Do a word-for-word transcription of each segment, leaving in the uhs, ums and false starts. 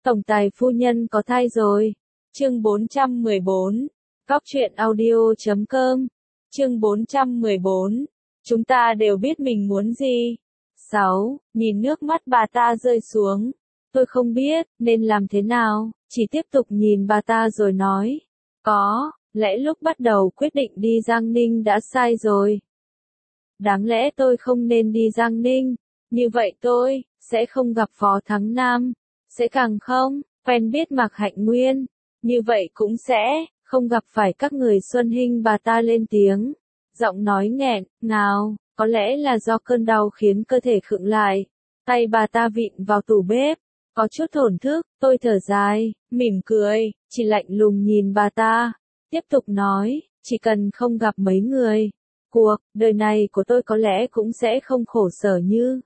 Tổng tài phu nhân có thai rồi. Chương bốn trăm mười bốn. Góc truyện audio chấm com. Chương bốn trăm mười bốn. Chúng ta đều biết mình muốn gì. sáu. Nhìn nước mắt bà ta rơi xuống. Tôi không biết nên làm thế nào, chỉ tiếp tục nhìn bà ta rồi nói. Có, lẽ lúc bắt đầu quyết định đi Giang Ninh đã sai rồi. Đáng lẽ tôi không nên đi Giang Ninh, như vậy tôi sẽ không gặp Phó Thắng Nam, sẽ càng không quen biết Mạc Hạnh Nguyên, như vậy cũng sẽ không gặp phải các người Xuân Hinh. Bà ta lên tiếng, giọng nói nghẹn ngào, có lẽ là do cơn đau khiến cơ thể khựng lại. Tay bà ta vịn vào tủ bếp, có chút thổn thức. Tôi thở dài, mỉm cười, chỉ lạnh lùng nhìn bà ta, tiếp tục nói, chỉ cần không gặp mấy người, cuộc đời này của tôi có lẽ cũng sẽ không khổ sở như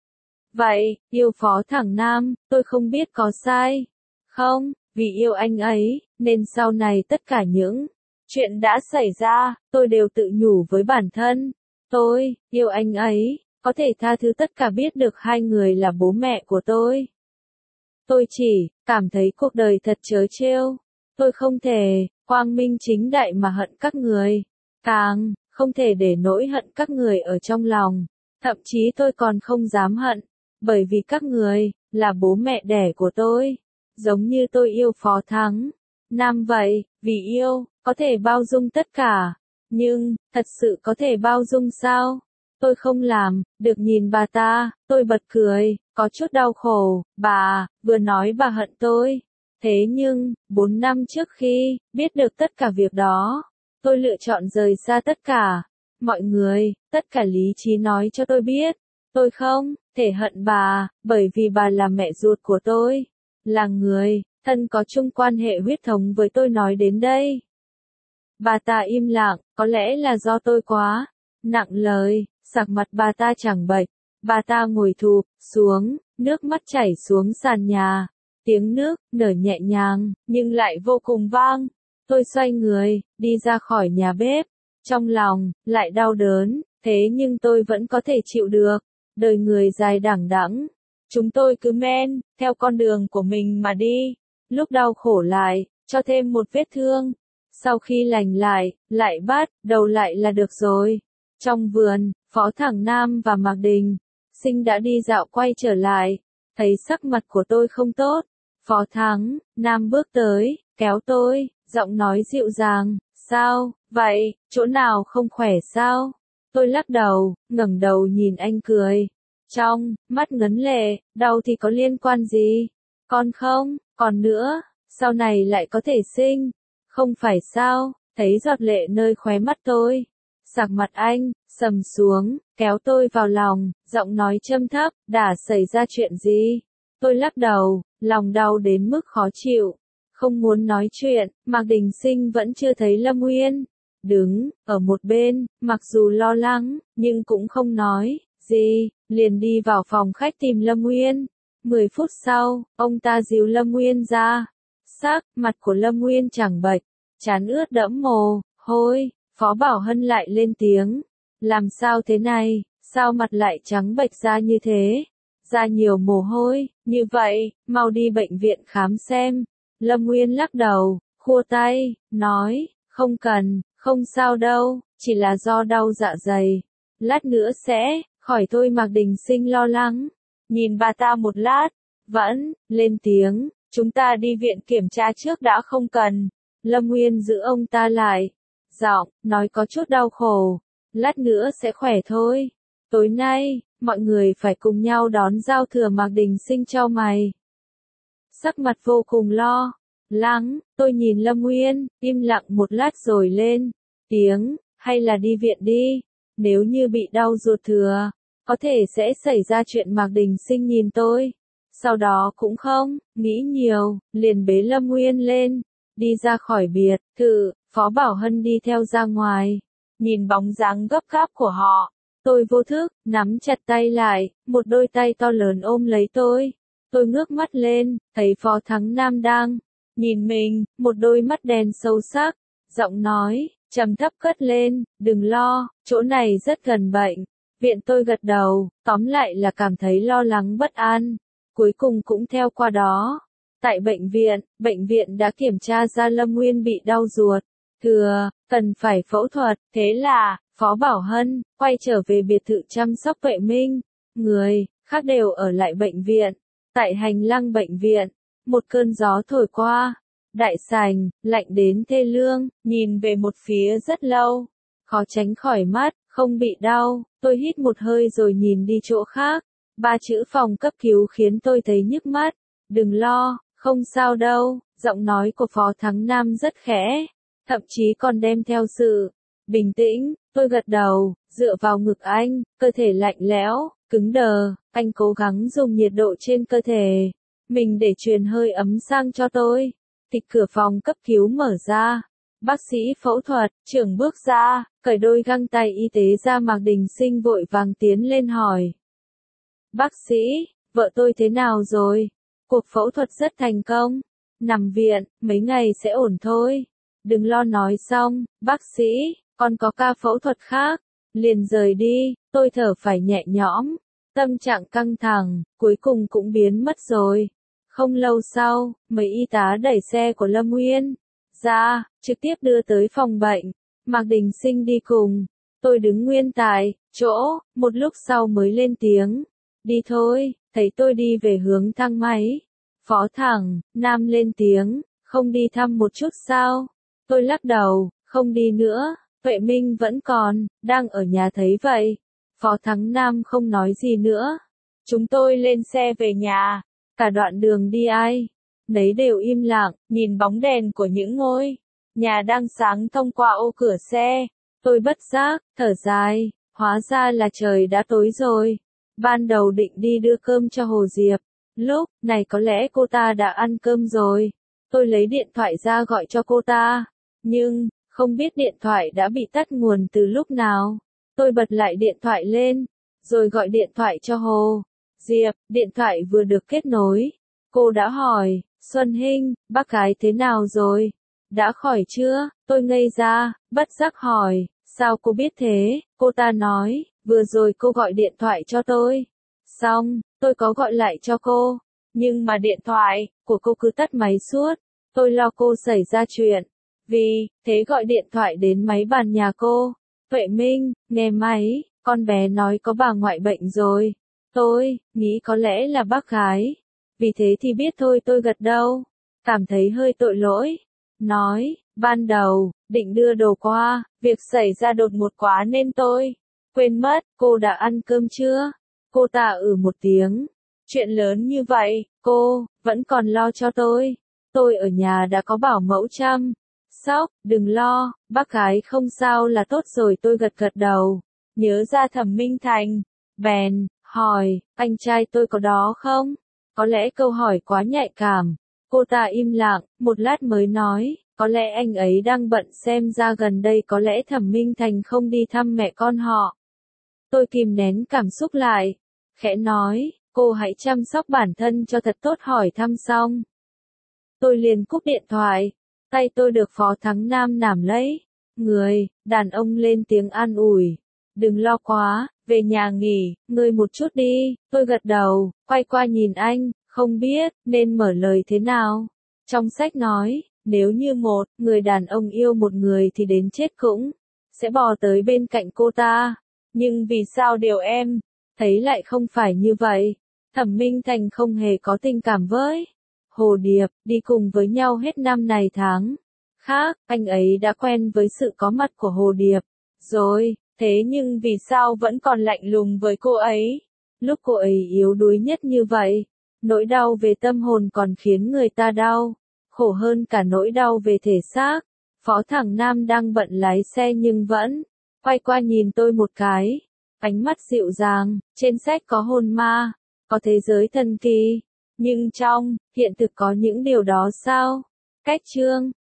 vậy. Yêu Phó Thắng Nam, tôi không biết có sai không, vì yêu anh ấy, nên sau này tất cả những chuyện đã xảy ra, tôi đều tự nhủ với bản thân. Tôi yêu anh ấy, có thể tha thứ tất cả biết được hai người là bố mẹ của tôi. Tôi chỉ cảm thấy cuộc đời thật trớ trêu. Tôi không thể quang minh chính đại mà hận các người, càng không thể để nỗi hận các người ở trong lòng. Thậm chí tôi còn không dám hận, bởi vì các người là bố mẹ đẻ của tôi. Giống như tôi yêu Phó Thắng Nam vậy, vì yêu, có thể bao dung tất cả. Nhưng, thật sự có thể bao dung sao? Tôi không làm được. Nhìn bà ta, tôi bật cười, có chút đau khổ. Bà vừa nói bà hận tôi. Thế nhưng, bốn năm trước khi biết được tất cả việc đó, tôi lựa chọn rời xa tất cả mọi người. Tất cả lý trí nói cho tôi biết, tôi không thể hận bà, bởi vì bà là mẹ ruột của tôi, là người thân có chung quan hệ huyết thống với tôi. Nói đến đây, bà ta im lặng, có lẽ là do tôi quá nặng lời. Sắc mặt bà ta chẳng bệch, bà ta ngồi thụp xuống, nước mắt chảy xuống sàn nhà, tiếng nước nở nhẹ nhàng, nhưng lại vô cùng vang. Tôi xoay người, đi ra khỏi nhà bếp, trong lòng lại đau đớn, thế nhưng tôi vẫn có thể chịu được. Đời người dài đằng đẵng, chúng tôi cứ men theo con đường của mình mà đi. Lúc đau khổ lại cho thêm một vết thương, sau khi lành lại, lại bắt đầu lại là được rồi. Trong vườn, Phó Thắng Nam và Mạc Đình Sinh đã đi dạo quay trở lại, thấy sắc mặt của tôi không tốt. Phó Thắng Nam bước tới, kéo tôi, giọng nói dịu dàng, sao vậy, chỗ nào không khỏe sao? Tôi lắc đầu, ngẩng đầu nhìn anh cười, trong mắt ngấn lệ. Đau thì có liên quan gì? Con không, còn nữa, sau này lại có thể sinh, không phải sao? Thấy giọt lệ nơi khóe mắt tôi, sắc mặt anh sầm xuống, kéo tôi vào lòng, giọng nói trầm thấp, đã xảy ra chuyện gì? Tôi lắc đầu, lòng đau đến mức khó chịu, không muốn nói chuyện. Mạc Đình Sinh vẫn chưa thấy Lâm Nguyên, đứng ở một bên, mặc dù lo lắng, nhưng cũng không nói gì, liền đi vào phòng khách tìm Lâm Nguyên. Mười phút sau, ông ta dìu Lâm Nguyên ra. Sắc mặt của Lâm Nguyên chẳng bệch, trán ướt đẫm mồ hôi. Phó Bảo Hân lại lên tiếng, làm sao thế này, sao mặt lại trắng bệch ra như thế, ra nhiều mồ hôi, như vậy, mau đi bệnh viện khám xem. Lâm Nguyên lắc đầu, khua tay, nói, không cần, không sao đâu, chỉ là do đau dạ dày, lát nữa sẽ khỏi thôi. Mạc Đình Sinh lo lắng, nhìn bà ta một lát, vẫn lên tiếng, chúng ta đi viện kiểm tra trước đã. Không cần. Lâm Nguyên giữ ông ta lại, giọng nói có chút đau khổ, lát nữa sẽ khỏe thôi. Tối nay, mọi người phải cùng nhau đón giao thừa. Mạc Đình Sinh chau mày, sắc mặt vô cùng lo lắng. Tôi nhìn Lâm Nguyên, im lặng một lát rồi lên tiếng, hay là đi viện đi, nếu như bị đau ruột thừa, có thể sẽ xảy ra chuyện. Mạc Đình Sinh nhìn tôi, sau đó cũng không nghĩ nhiều, liền bế Lâm Nguyên lên, đi ra khỏi biệt thự. Phó Bảo Hân đi theo ra ngoài, nhìn bóng dáng gấp gáp của họ, tôi vô thức nắm chặt tay lại, một đôi tay to lớn ôm lấy tôi. Tôi ngước mắt lên, thấy Phó Thắng Nam đang nhìn mình, một đôi mắt đen sâu sắc, giọng nói trầm thấp cất lên, đừng lo, chỗ này rất gần bệnh viện. Tôi gật đầu, tóm lại là cảm thấy lo lắng bất an, cuối cùng cũng theo qua đó. Tại bệnh viện, bệnh viện đã kiểm tra ra Lâm Nguyên bị đau ruột, thừa, cần phải phẫu thuật, thế là, Phó Bảo Hân, quay trở về biệt thự chăm sóc Vệ Minh, người, khác đều ở lại bệnh viện. Tại hành lang bệnh viện, một cơn gió thổi qua, đại sảnh, lạnh đến thê lương, nhìn về một phía rất lâu, khó tránh khỏi mắt, không bị đau, tôi hít một hơi rồi nhìn đi chỗ khác, ba chữ phòng cấp cứu khiến tôi thấy nhức mắt, đừng lo, không sao đâu, giọng nói của Phó Thắng Nam rất khẽ, thậm chí còn đem theo sự bình tĩnh, tôi gật đầu, dựa vào ngực anh, cơ thể lạnh lẽo, cứng đờ, anh cố gắng dùng nhiệt độ trên cơ thể mình để truyền hơi ấm sang cho tôi. Tịch cửa phòng cấp cứu mở ra, bác sĩ phẫu thuật, trưởng bước ra, cởi đôi găng tay y tế ra. Mạc Đình Sinh vội vàng tiến lên hỏi. Bác sĩ, vợ tôi thế nào rồi? Cuộc phẫu thuật rất thành công, nằm viện, mấy ngày sẽ ổn thôi. Đừng lo. Nói xong, bác sĩ, còn có ca phẫu thuật khác, liền rời đi, tôi thở phải nhẹ nhõm, tâm trạng căng thẳng, cuối cùng cũng biến mất rồi. Không lâu sau, mấy y tá đẩy xe của Lâm Nguyên ra, trực tiếp đưa tới phòng bệnh, Mạc Đình Sinh đi cùng. Tôi đứng nguyên tại chỗ, một lúc sau mới lên tiếng. Đi thôi, thấy tôi đi về hướng thang máy. Phó Thẳng Nam lên tiếng, không đi thăm một chút sao? Tôi lắc đầu, không đi nữa, Vệ Minh vẫn còn, đang ở nhà thấy vậy. Phó Thắng Nam không nói gì nữa. Chúng tôi lên xe về nhà, cả đoạn đường đi ai nấy đều im lặng, nhìn bóng đèn của những ngôi nhà đang sáng thông qua ô cửa xe. Tôi bất giác thở dài, hóa ra là trời đã tối rồi. Ban đầu định đi đưa cơm cho Hồ Diệp, lúc này có lẽ cô ta đã ăn cơm rồi. Tôi lấy điện thoại ra gọi cho cô ta, nhưng không biết điện thoại đã bị tắt nguồn từ lúc nào. Tôi bật lại điện thoại lên, rồi gọi điện thoại cho Hồ Diệp. Điện thoại vừa được kết nối, cô đã hỏi, Xuân Hinh, bác gái thế nào rồi? Đã khỏi chưa? Tôi ngây ra, bất giác hỏi, sao cô biết thế? Cô ta nói, vừa rồi cô gọi điện thoại cho tôi. Xong, tôi có gọi lại cho cô, nhưng mà điện thoại của cô cứ tắt máy suốt. Tôi lo cô xảy ra chuyện, vì thế gọi điện thoại đến máy bàn nhà cô. Vệ Minh, nghe máy, con bé nói có bà ngoại bệnh rồi. Tôi nghĩ có lẽ là bác gái, vì thế thì biết thôi. Tôi gật đầu, cảm thấy hơi tội lỗi. Nói, ban đầu, định đưa đồ qua, việc xảy ra đột ngột quá nên tôi quên mất. Cô đã ăn cơm chưa? Cô ta ừ một tiếng. Chuyện lớn như vậy, cô vẫn còn lo cho tôi. Tôi ở nhà đã có bảo mẫu chăm sóc, đừng lo, bác gái không sao là tốt rồi. Tôi gật gật đầu, nhớ ra Thẩm Minh Thành, bèn hỏi, anh trai tôi có đó không? Có lẽ câu hỏi quá nhạy cảm. Cô ta im lặng, một lát mới nói, có lẽ anh ấy đang bận. Xem ra gần đây có lẽ Thẩm Minh Thành không đi thăm mẹ con họ. Tôi kìm nén cảm xúc lại, khẽ nói, cô hãy chăm sóc bản thân cho thật tốt. Hỏi thăm xong, tôi liền cúp điện thoại. Tay tôi được Phó Thắng Nam nắm lấy. Người đàn ông lên tiếng an ủi, đừng lo quá, về nhà nghỉ ngơi một chút đi. Tôi gật đầu, quay qua nhìn anh, không biết nên mở lời thế nào. Trong sách nói, nếu như một người đàn ông yêu một người thì đến chết cũng sẽ bò tới bên cạnh cô ta. Nhưng vì sao điều em thấy lại không phải như vậy? Thẩm Minh Thành không hề có tình cảm với Hồ Điệp, đi cùng với nhau hết năm này tháng khác, anh ấy đã quen với sự có mặt của Hồ Điệp rồi. Thế nhưng vì sao vẫn còn lạnh lùng với cô ấy? Lúc cô ấy yếu đuối nhất như vậy, nỗi đau về tâm hồn còn khiến người ta đau khổ hơn cả nỗi đau về thể xác. Phó Thẳng Nam đang bận lái xe nhưng vẫn quay qua nhìn tôi một cái, ánh mắt dịu dàng. Trên sách có hồn ma, có thế giới thần kỳ, nhưng trong hiện thực có những điều đó sao? Cách chương